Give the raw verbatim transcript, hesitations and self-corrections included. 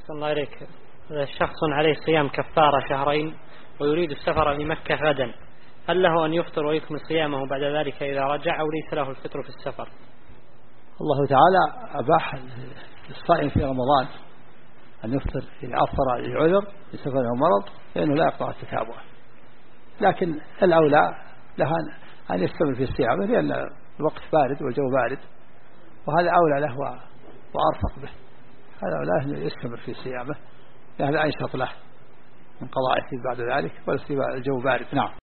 أحسن الله إليك. شخص عليه صيام كفارة شهرين ويريد السفر لمكة غدا، هل له أن يفطر ويكمل صيامه بعد ذلك إذا رجع، أو ليس له الفطر في السفر؟ الله تعالى أباح للصائم في رمضان أن يفطر إذا أفطر للعذر لسفر أو مرض، لأنه لا يقطع التتابع، لكن الأولى له أن يستمر في الصيام لأن الوقت بارد والجو بارد، وهذا أولى له وأرفق به، هذا أولى أن يستمر في صيامه، هذا أنشط له من قضاء بعد ذلك، والجو بارد. نعم.